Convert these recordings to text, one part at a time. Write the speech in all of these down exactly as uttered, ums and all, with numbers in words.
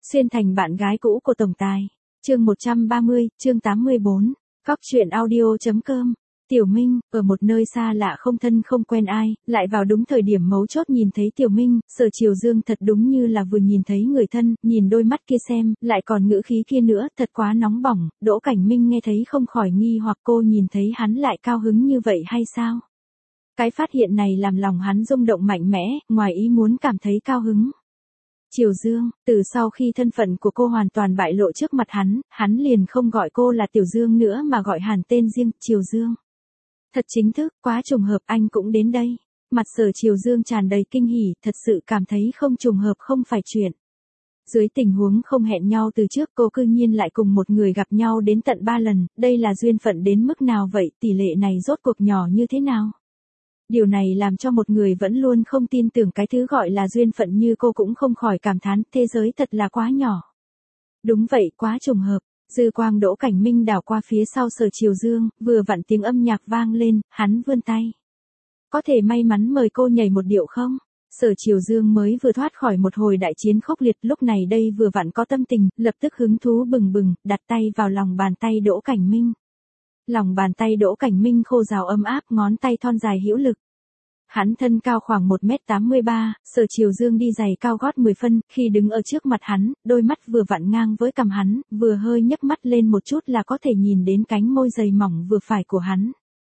Xuyên thành bạn gái cũ của tổng tài. Chương một trăm ba mươi, chương tám mươi bốn. Cóc truyện audio.com. Tiểu Minh, ở một nơi xa lạ không thân không quen ai, lại vào đúng thời điểm mấu chốt nhìn thấy Tiểu Minh, Sở Triều Dương thật đúng như là vừa nhìn thấy người thân, nhìn đôi mắt kia xem, lại còn ngữ khí kia nữa, thật quá nóng bỏng. Đỗ Cảnh Minh nghe thấy không khỏi nghi hoặc cô nhìn thấy hắn lại cao hứng như vậy hay sao? Cái phát hiện này làm lòng hắn rung động mạnh mẽ, ngoài ý muốn cảm thấy cao hứng. Triều Dương, từ sau khi thân phận của cô hoàn toàn bại lộ trước mặt hắn, hắn liền không gọi cô là Tiểu Dương nữa mà gọi hẳn tên riêng, Triều Dương. Thật chính thức, quá trùng hợp anh cũng đến đây. Mặt Sở Triều Dương tràn đầy kinh hỉ, thật sự cảm thấy không trùng hợp không phải chuyện. Dưới tình huống không hẹn nhau từ trước cô cư nhiên lại cùng một người gặp nhau đến tận ba lần, đây là duyên phận đến mức nào vậy, tỷ lệ này rốt cuộc nhỏ như thế nào? Điều này làm cho một người vẫn luôn không tin tưởng cái thứ gọi là duyên phận như cô cũng không khỏi cảm thán, thế giới thật là quá nhỏ. Đúng vậy, quá trùng hợp. Dư quang Đỗ Cảnh Minh đảo qua phía sau Sở Triều Dương, vừa vặn tiếng âm nhạc vang lên, hắn vươn tay. Có thể may mắn mời cô nhảy một điệu không? Sở Triều Dương mới vừa thoát khỏi một hồi đại chiến khốc liệt, lúc này đây vừa vặn có tâm tình, lập tức hứng thú bừng bừng, đặt tay vào lòng bàn tay Đỗ Cảnh Minh. Lòng bàn tay Đỗ Cảnh Minh khô rào ấm áp, ngón tay thon dài hữu lực. Hắn thân cao khoảng một mét tám mươi ba, Sở Triều Dương đi giày cao gót mười phân, khi đứng ở trước mặt hắn, đôi mắt vừa vặn ngang với cằm hắn, vừa hơi nhấc mắt lên một chút là có thể nhìn đến cánh môi dày mỏng vừa phải của hắn.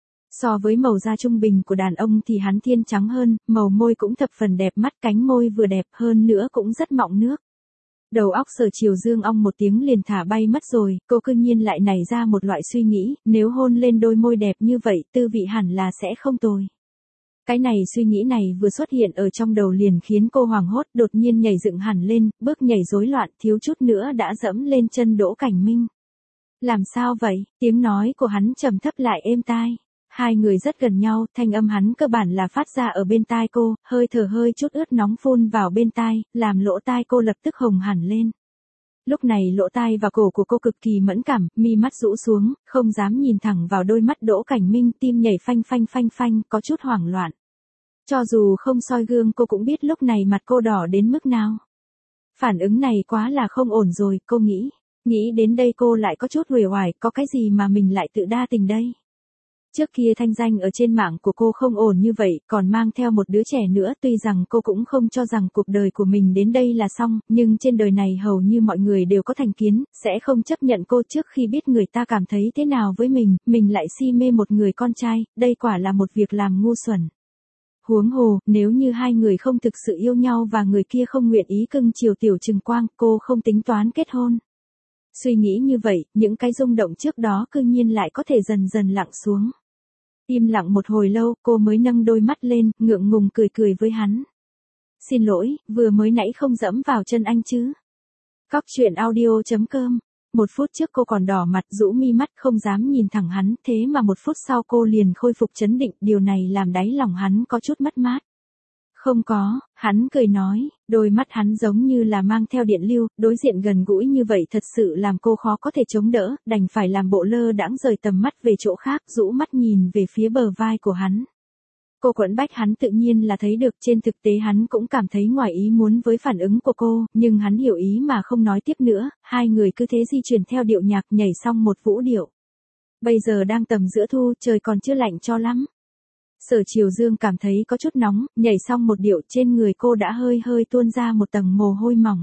So với màu da trung bình của đàn ông thì hắn thiên trắng hơn, màu môi cũng thập phần đẹp mắt, cánh môi vừa đẹp hơn nữa cũng rất mọng nước. Đầu óc Sở Triều Dương ong một tiếng liền thả bay mất rồi, cô cư nhiên lại nảy ra một loại suy nghĩ, nếu hôn lên đôi môi đẹp như vậy, tư vị hẳn là sẽ không tồi. Cái này suy nghĩ này vừa xuất hiện ở trong đầu liền khiến cô hoảng hốt, đột nhiên nhảy dựng hẳn lên, bước nhảy rối loạn, thiếu chút nữa đã dẫm lên chân Đỗ Cảnh Minh. Làm sao vậy? Tiếng nói của hắn trầm thấp lại êm tai. Hai người rất gần nhau, thanh âm hắn cơ bản là phát ra ở bên tai cô, hơi thở hơi chút ướt nóng phun vào bên tai, làm lỗ tai cô lập tức hồng hẳn lên. Lúc này lỗ tai và cổ của cô cực kỳ mẫn cảm, mi mắt rũ xuống, không dám nhìn thẳng vào đôi mắt Đỗ Cảnh Minh, tim nhảy phanh phanh phanh phanh, có chút hoảng loạn. Cho dù không soi gương cô cũng biết lúc này mặt cô đỏ đến mức nào. Phản ứng này quá là không ổn rồi, cô nghĩ. Nghĩ đến đây cô lại có chút uể oải, có cái gì mà mình lại tự đa tình đây. Trước kia thanh danh ở trên mạng của cô không ổn như vậy, còn mang theo một đứa trẻ nữa, tuy rằng cô cũng không cho rằng cuộc đời của mình đến đây là xong, nhưng trên đời này hầu như mọi người đều có thành kiến, sẽ không chấp nhận cô trước khi biết người ta cảm thấy thế nào với mình, mình lại si mê một người con trai, đây quả là một việc làm ngu xuẩn. Huống hồ, nếu như hai người không thực sự yêu nhau và người kia không nguyện ý cưng chiều Tiểu Trừng Quang, cô không tính toán kết hôn. Suy nghĩ như vậy, những cái rung động trước đó cư nhiên lại có thể dần dần lặng xuống. Im lặng một hồi lâu, cô mới nâng đôi mắt lên, ngượng ngùng cười cười với hắn. Xin lỗi, vừa mới nãy không dẫm vào chân anh chứ. Cóc truyện audio.com. Một phút trước cô còn đỏ mặt rũ mi mắt không dám nhìn thẳng hắn, thế mà một phút sau cô liền khôi phục trấn định, điều này làm đáy lòng hắn có chút mất mát. Không có, hắn cười nói, đôi mắt hắn giống như là mang theo điện lưu, đối diện gần gũi như vậy thật sự làm cô khó có thể chống đỡ, đành phải làm bộ lơ đãng rời tầm mắt về chỗ khác, rũ mắt nhìn về phía bờ vai của hắn. Cô quẫn bách hắn tự nhiên là thấy được, trên thực tế hắn cũng cảm thấy ngoài ý muốn với phản ứng của cô, nhưng hắn hiểu ý mà không nói tiếp nữa, hai người cứ thế di chuyển theo điệu nhạc nhảy xong một vũ điệu. Bây giờ đang tầm giữa thu, trời còn chưa lạnh cho lắm. Sở Triều Dương cảm thấy có chút nóng, nhảy xong một điệu trên người cô đã hơi hơi tuôn ra một tầng mồ hôi mỏng.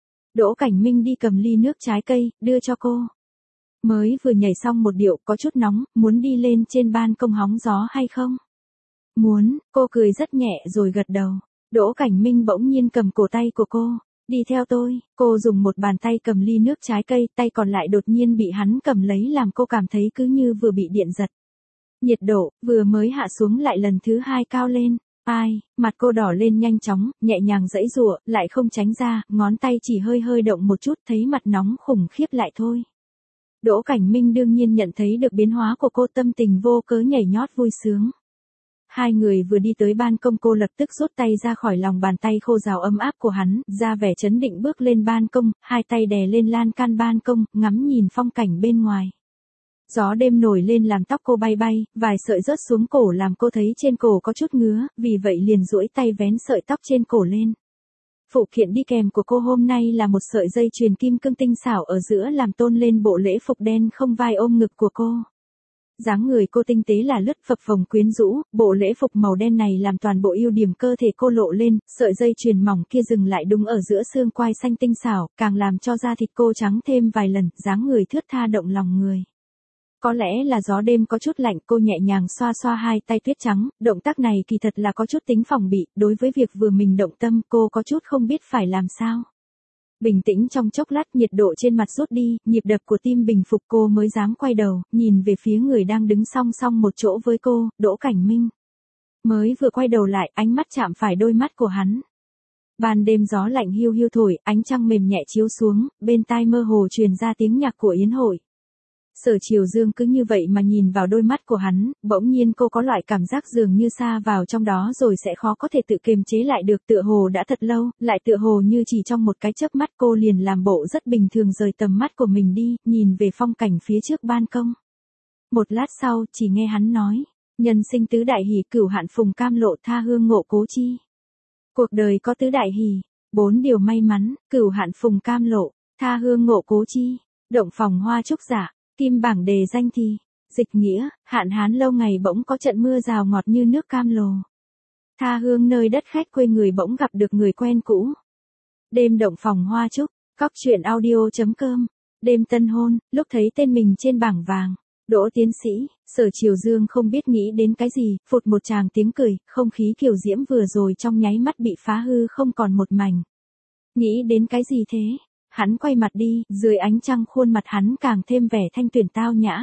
Đỗ Cảnh Minh đi cầm ly nước trái cây, đưa cho cô. Mới vừa nhảy xong một điệu có chút nóng, muốn đi lên trên ban công hóng gió hay không? Muốn, cô cười rất nhẹ rồi gật đầu. Đỗ Cảnh Minh bỗng nhiên cầm cổ tay của cô. Đi theo tôi, cô dùng một bàn tay cầm ly nước trái cây, tay còn lại đột nhiên bị hắn cầm lấy làm cô cảm thấy cứ như vừa bị điện giật. Nhiệt độ, vừa mới hạ xuống lại lần thứ hai cao lên. Ai, mặt cô đỏ lên nhanh chóng, nhẹ nhàng giãy giụa, lại không tránh ra, ngón tay chỉ hơi hơi động một chút thấy mặt nóng khủng khiếp lại thôi. Đỗ Cảnh Minh đương nhiên nhận thấy được biến hóa của cô, tâm tình vô cớ nhảy nhót vui sướng. Hai người vừa đi tới ban công cô lập tức rút tay ra khỏi lòng bàn tay khô rào ấm áp của hắn, ra vẻ trấn định bước lên ban công, hai tay đè lên lan can ban công, ngắm nhìn phong cảnh bên ngoài. Gió đêm nổi lên làm tóc cô bay bay, vài sợi rớt xuống cổ làm cô thấy trên cổ có chút ngứa, vì vậy liền duỗi tay vén sợi tóc trên cổ lên. Phụ kiện đi kèm của cô hôm nay là một sợi dây chuyền kim cương tinh xảo ở giữa làm tôn lên bộ lễ phục đen không vai ôm ngực của cô. Dáng người cô tinh tế là lướt phập phồng quyến rũ, bộ lễ phục màu đen này làm toàn bộ ưu điểm cơ thể cô lộ lên, sợi dây chuyền mỏng kia dừng lại đúng ở giữa xương quai xanh tinh xảo, càng làm cho da thịt cô trắng thêm vài lần, dáng người thướt tha động lòng người. Có lẽ là gió đêm có chút lạnh, cô nhẹ nhàng xoa xoa hai tay tuyết trắng, động tác này kỳ thật là có chút tính phòng bị, đối với việc vừa mình động tâm cô có chút không biết phải làm sao. Bình tĩnh trong chốc lát, nhiệt độ trên mặt rút đi, nhịp đập của tim bình phục, cô mới dám quay đầu, nhìn về phía người đang đứng song song một chỗ với cô, Đỗ Cảnh Minh. Mới vừa quay đầu lại, ánh mắt chạm phải đôi mắt của hắn. Ban đêm gió lạnh hiu hiu thổi, ánh trăng mềm nhẹ chiếu xuống, bên tai mơ hồ truyền ra tiếng nhạc của yến hội. Sở Triều Dương cứ như vậy mà nhìn vào đôi mắt của hắn, bỗng nhiên cô có loại cảm giác dường như xa vào trong đó rồi sẽ khó có thể tự kiềm chế lại được, tựa hồ đã thật lâu, lại tựa hồ như chỉ trong một cái chớp mắt cô liền làm bộ rất bình thường rời tầm mắt của mình đi, nhìn về phong cảnh phía trước ban công. Một lát sau, chỉ nghe hắn nói, nhân sinh tứ đại hỷ, cửu hạn phùng cam lộ, tha hương ngộ cố chi. Cuộc đời có tứ đại hỷ, bốn điều may mắn, cửu hạn phùng cam lộ, tha hương ngộ cố chi, động phòng hoa trúc giả. Kim bảng đề danh thì, dịch nghĩa, hạn hán lâu ngày bỗng có trận mưa rào ngọt như nước cam lồ. Tha hương nơi đất khách quê người bỗng gặp được người quen cũ. Đêm động phòng hoa trúc, cóc truyện audio chấm com, đêm tân hôn, lúc thấy tên mình trên bảng vàng, Đỗ tiến sĩ, Sở Triều Dương không biết nghĩ đến cái gì, phụt một tràng tiếng cười, không khí kiều diễm vừa rồi trong nháy mắt bị phá hư không còn một mảnh. Nghĩ đến cái gì thế? Hắn quay mặt đi, dưới ánh trăng khuôn mặt hắn càng thêm vẻ thanh tuyển tao nhã.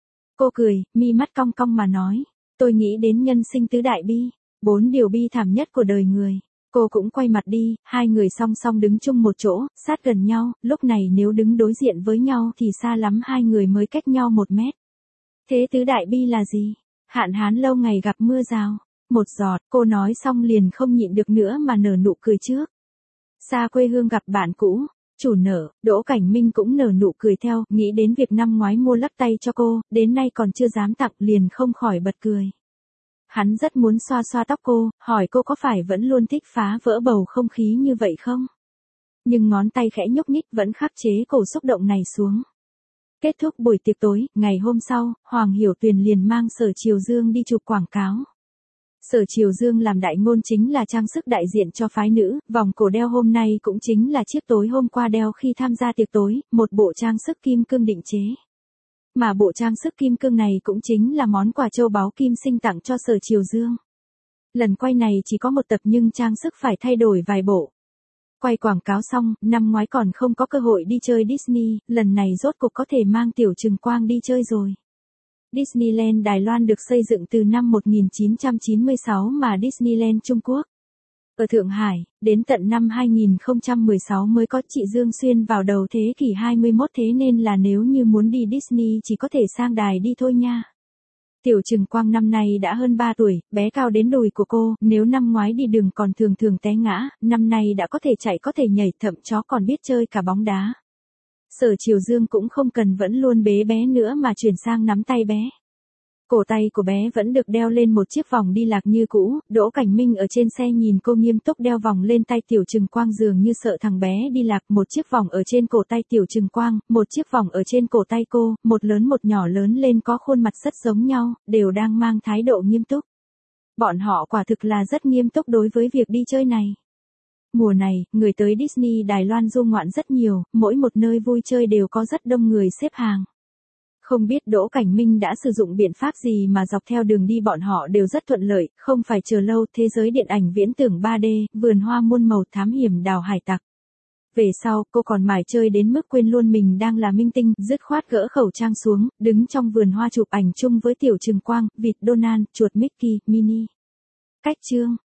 Cô cười, mi mắt cong cong mà nói, tôi nghĩ đến nhân sinh tứ đại bi, bốn điều bi thảm nhất của đời người. Cô cũng quay mặt đi, hai người song song đứng chung một chỗ, sát gần nhau, lúc này nếu đứng đối diện với nhau thì xa lắm hai người mới cách nhau một mét. Thế tứ đại bi là gì? Hạn hán lâu ngày gặp mưa rào, một giọt, cô nói xong liền không nhịn được nữa mà nở nụ cười trước. Xa quê hương gặp bạn cũ. Chủ nợ, Đỗ Cảnh Minh cũng nở nụ cười theo, nghĩ đến việc năm ngoái mua lắc tay cho cô, đến nay còn chưa dám tặng, liền không khỏi bật cười. Hắn rất muốn xoa xoa tóc cô, hỏi cô có phải vẫn luôn thích phá vỡ bầu không khí như vậy không? Nhưng ngón tay khẽ nhúc nhích vẫn khắc chế cổ xúc động này xuống. Kết thúc buổi tiệc tối, ngày hôm sau, Hoàng Hiểu Tuyền liền mang Sở Triều Dương đi chụp quảng cáo. Sở Triều Dương làm đại ngôn chính là trang sức đại diện cho phái nữ, vòng cổ đeo hôm nay cũng chính là chiếc tối hôm qua đeo khi tham gia tiệc tối, một bộ trang sức kim cương định chế. Mà bộ trang sức kim cương này cũng chính là món quà châu báu kim sinh tặng cho Sở Triều Dương. Lần quay này chỉ có một tập nhưng trang sức phải thay đổi vài bộ. Quay quảng cáo xong, năm ngoái còn không có cơ hội đi chơi Disney, lần này rốt cục có thể mang Tiểu Trừng Quang đi chơi rồi. Disneyland Đài Loan được xây dựng từ năm một nghìn chín trăm chín mươi sáu mà Disneyland Trung Quốc. Ở Thượng Hải, đến tận năm hai nghìn không trăm mười sáu mới có chị Dương Xuyên vào đầu thế kỷ hai mươi mốt, thế nên là nếu như muốn đi Disney chỉ có thể sang đài đi thôi nha. Tiểu Trừng Quang năm nay đã hơn ba tuổi, bé cao đến đùi của cô, nếu năm ngoái đi đường còn thường thường té ngã, năm nay đã có thể chạy có thể nhảy, thậm chó còn biết chơi cả bóng đá. Sở Triều Dương cũng không cần vẫn luôn bế bé nữa mà chuyển sang nắm tay bé. Cổ tay của bé vẫn được đeo lên một chiếc vòng đi lạc như cũ, Đỗ Cảnh Minh ở trên xe nhìn cô nghiêm túc đeo vòng lên tay Tiểu Trừng Quang dường như sợ thằng bé đi lạc, một chiếc vòng ở trên cổ tay Tiểu Trừng Quang, một chiếc vòng ở trên cổ tay cô, một lớn một nhỏ lớn lên có khuôn mặt rất giống nhau, đều đang mang thái độ nghiêm túc. Bọn họ quả thực là rất nghiêm túc đối với việc đi chơi này. Mùa này, người tới Disney Đài Loan du ngoạn rất nhiều, mỗi một nơi vui chơi đều có rất đông người xếp hàng. Không biết Đỗ Cảnh Minh đã sử dụng biện pháp gì mà dọc theo đường đi bọn họ đều rất thuận lợi, không phải chờ lâu, thế giới điện ảnh viễn tưởng ba D, vườn hoa muôn màu, thám hiểm đào hải tặc. Về sau, cô còn mải chơi đến mức quên luôn mình đang là minh tinh, dứt khoát gỡ khẩu trang xuống, đứng trong vườn hoa chụp ảnh chung với Tiểu Trừng Quang, vịt Donald, chuột Mickey, Minnie. Cách chương